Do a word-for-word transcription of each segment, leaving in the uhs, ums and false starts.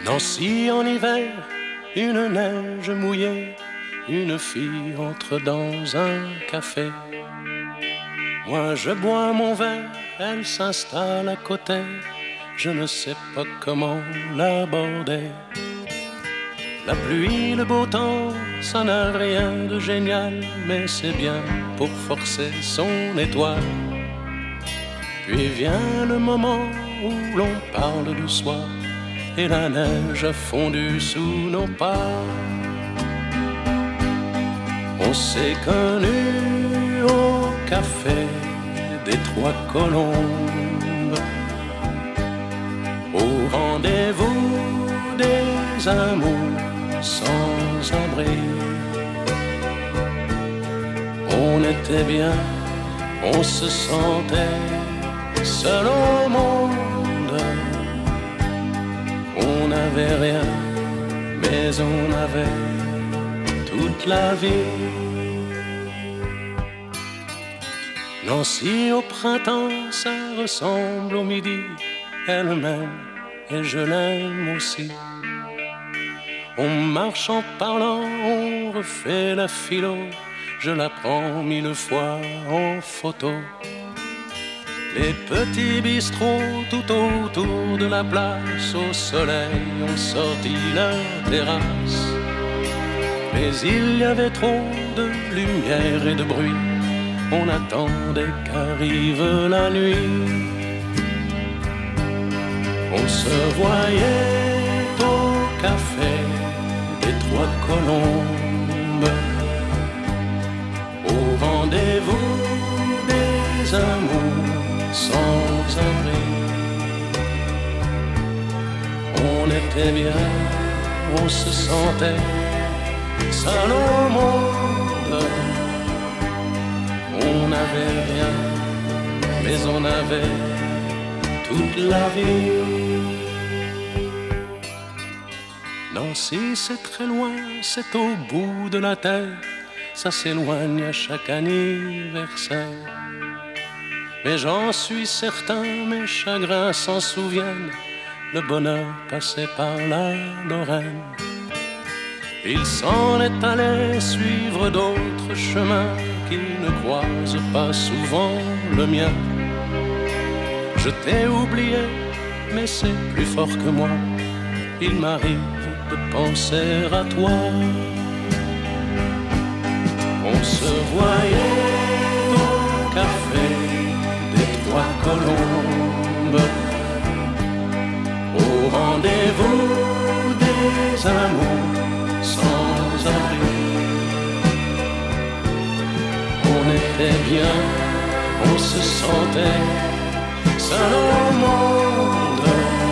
Nancy en hiver, une neige mouillée, une fille entre dans un café. Moi je bois mon verre, elle s'installe à côté, je ne sais pas comment l'aborder. La pluie, le beau temps, ça n'a rien de génial, mais c'est bien pour forcer son étoile. Puis vient le moment où l'on parle du soir, et la neige a fondu sous nos pas. On s'est connus au café des Trois Colombes, au rendez-vous des amours sans abri. On était bien, on se sentait seul au monde. On n'avait rien, mais on avait toute la vie. Nancy au printemps, ça ressemble au midi. Elle m'aime et je l'aime aussi. On marche en parlant, on refait la philo. Je la prends mille fois en photo. Les petits bistrots tout autour de la place, au soleil ont sorti leur terrasse. Mais il y avait trop de lumière et de bruit, on attendait qu'arrive la nuit. On se voyait au café des Trois Colombes, au rendez-vous des amours sans abri. On était bien, on se sentait seul au monde. On n'avait rien, mais on avait toute la vie. Nancy, c'est très loin, c'est au bout de la terre. Ça s'éloigne à chaque anniversaire. Mais j'en suis certain, mes chagrins s'en souviennent. Le bonheur passait par la Lorraine. Il s'en est allé suivre d'autres chemins qui ne croisent pas souvent le mien. Je t'ai oublié, mais c'est plus fort que moi. Il m'arrive de penser à toi. On se voyait au café des Trois Colombes, au rendez-vous des amours sans abri. On était bien, on se sentait seul au monde.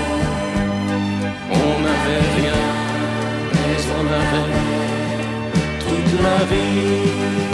On n'avait rien, mais on avait toute la vie.